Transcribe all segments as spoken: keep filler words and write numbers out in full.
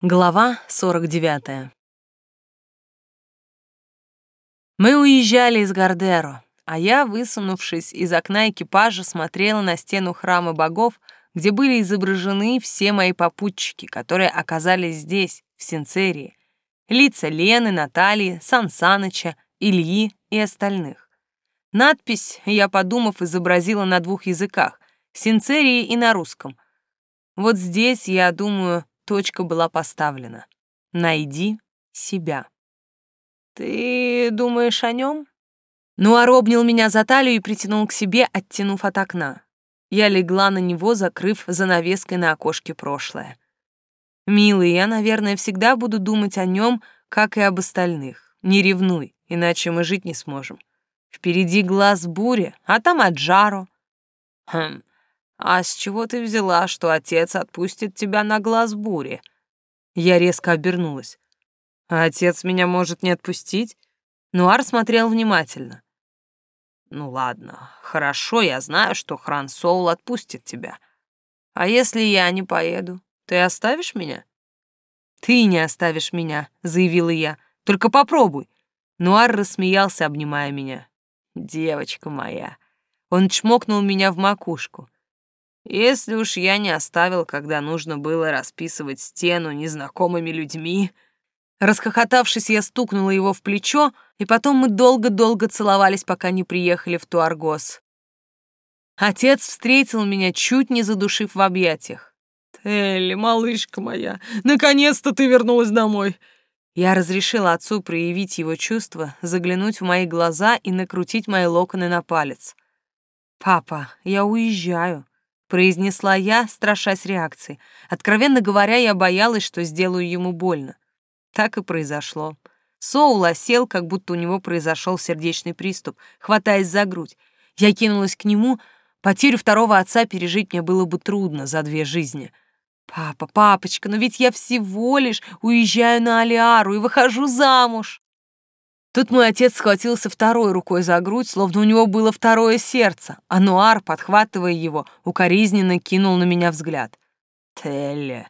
Глава сорок девятая. Мы уезжали из Гардеро, а я, высунувшись из окна экипажа, смотрела на стену храма богов, где были изображены все мои попутчики, которые оказались здесь, в Синцерии. Лица Лены, Натальи, Сан Саныча, Ильи и остальных. Надпись, я, подумав, изобразила на двух языках — Синцерии и на русском. Вот здесь, я думаю, точка была поставлена. Найди себя. Ты думаешь о нем? Нуар обнял меня за талию и притянул к себе, оттянув от окна. Я легла на него, закрыв занавеской на окошке прошлое. Милый, я, наверное, всегда буду думать о нем, как и об остальных. Не ревнуй, иначе мы жить не сможем. Впереди глаз бури, а там Аджаро. Хм, а с чего ты взяла, что отец отпустит тебя на глаз бури? Я резко обернулась. А отец меня может не отпустить? Нуар смотрел внимательно. Ну ладно, хорошо, я знаю, что Хран Соул отпустит тебя. А если я не поеду, ты оставишь меня? Ты не оставишь меня, заявила я. Только попробуй. Нуар рассмеялся, обнимая меня. Девочка моя. Он чмокнул меня в макушку. Если уж я не оставил, когда нужно было расписывать стену незнакомыми людьми... Расхохотавшись, я стукнула его в плечо, и потом мы долго-долго целовались, пока не приехали в Туаргос. Отец встретил меня, чуть не задушив в объятиях. «Телли, малышка моя, наконец-то ты вернулась домой!» Я разрешила отцу проявить его чувства, заглянуть в мои глаза и накрутить мои локоны на палец. «Папа, я уезжаю», — произнесла я, страшась реакции. Откровенно говоря, я боялась, что сделаю ему больно. Так и произошло. Соул осел, как будто у него произошел сердечный приступ, хватаясь за грудь. Я кинулась к нему. Потерю второго отца пережить мне было бы трудно за две жизни. «Папа, папочка, но ведь я всего лишь уезжаю на Алиару и выхожу замуж!» Тут мой отец схватился второй рукой за грудь, словно у него было второе сердце, а Нуар, подхватывая его, укоризненно кинул на меня взгляд. «Телли!»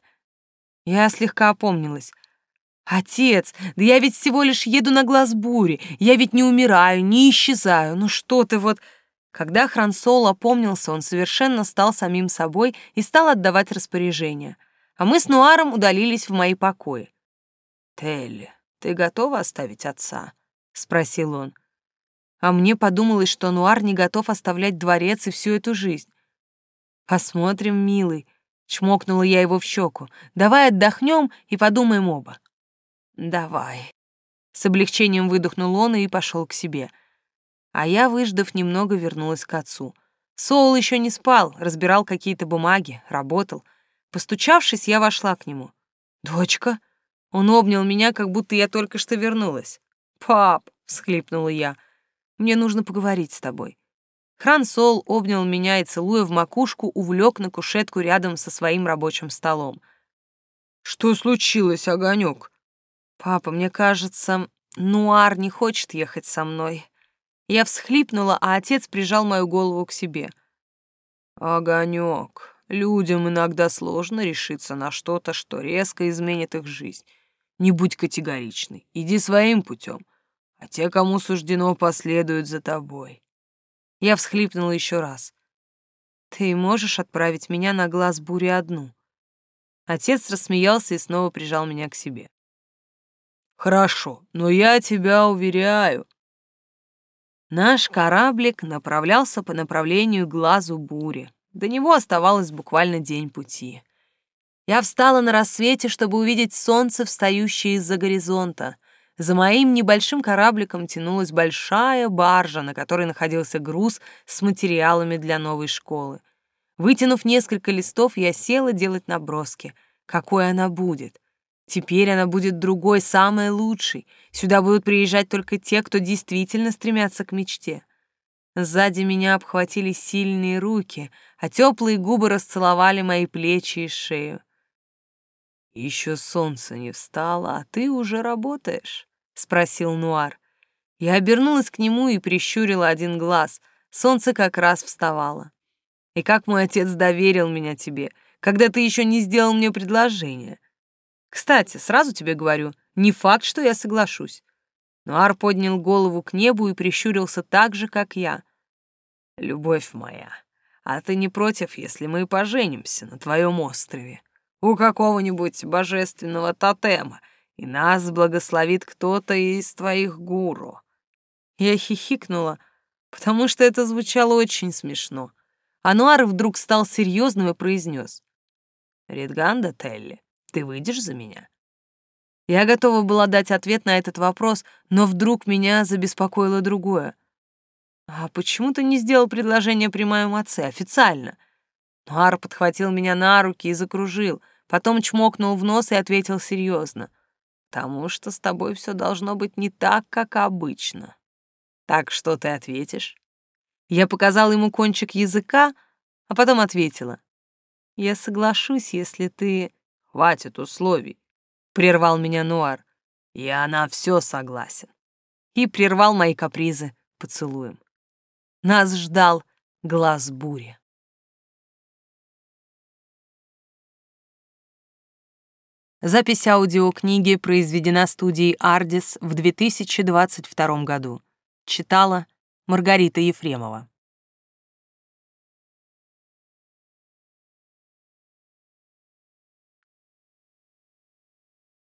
Я слегка опомнилась. «Отец, да я ведь всего лишь еду на глаз бури, я ведь не умираю, не исчезаю, ну что ты вот...» Когда Хран Соул опомнился, он совершенно стал самим собой и стал отдавать распоряжения, а мы с Нуаром удалились в мои покои. «Телли, ты готова оставить отца?» — спросил он. А мне подумалось, что Нуар не готов оставлять дворец и всю эту жизнь. «Посмотрим, милый», — чмокнула я его в щеку, «давай отдохнем и подумаем оба». «Давай». С облегчением выдохнул он и пошел к себе. А я, выждав немного, вернулась к отцу. Соул еще не спал, разбирал какие-то бумаги, работал. Постучавшись, я вошла к нему. «Дочка?» Он обнял меня, как будто я только что вернулась. «Пап!» — всхлипнула я. «Мне нужно поговорить с тобой». Хран Соул обнял меня и, целуя в макушку, увлек на кушетку рядом со своим рабочим столом. «Что случилось, огонек?» «Папа, мне кажется, Нуар не хочет ехать со мной». Я всхлипнула, а отец прижал мою голову к себе. «Огонек, людям иногда сложно решиться на что-то, что резко изменит их жизнь. Не будь категоричной, иди своим путем, а те, кому суждено, последуют за тобой». Я всхлипнула еще раз. «Ты можешь отправить меня на глаз бури одну?» Отец рассмеялся и снова прижал меня к себе. «Хорошо, но я тебя уверяю». Наш кораблик направлялся по направлению к глазу бури. До него оставалось буквально день пути. Я встала на рассвете, чтобы увидеть солнце, встающее из-за горизонта. За моим небольшим корабликом тянулась большая баржа, на которой находился груз с материалами для новой школы. Вытянув несколько листов, я села делать наброски. Какой она будет? Теперь она будет другой, самой лучшей. Сюда будут приезжать только те, кто действительно стремятся к мечте. Сзади меня обхватили сильные руки, а теплые губы расцеловали мои плечи и шею. «Еще солнце не встало, а ты уже работаешь?» — спросил Нуар. Я обернулась к нему и прищурила один глаз. Солнце как раз вставало. «И как мой отец доверил меня тебе, когда ты еще не сделал мне предложение?» Кстати, сразу тебе говорю, не факт, что я соглашусь. Нуар поднял голову к небу и прищурился так же, как я. «Любовь моя, а ты не против, если мы поженимся на твоем острове у какого-нибудь божественного тотема, и нас благословит кто-то из твоих гуру?» Я хихикнула, потому что это звучало очень смешно. Ануар вдруг стал серьезным и произнес: «Ридганда Телли, ты выйдешь за меня?» Я готова была дать ответ на этот вопрос, но вдруг меня забеспокоило другое. «А почему ты не сделал предложение при моем отце официально?» Нуар подхватил меня на руки и закружил, потом чмокнул в нос и ответил серьезно: «Потому что с тобой все должно быть не так, как обычно. Так что ты ответишь?» Я показала ему кончик языка, а потом ответила: «Я соглашусь, если ты...» «Хватит условий», — прервал меня Нуар. «Я на все согласен». И прервал мои капризы поцелуем. Нас ждал глаз бури. Запись аудиокниги произведена студией «Ардис» в две тысячи двадцать втором году. Читала Маргарита Ефремова.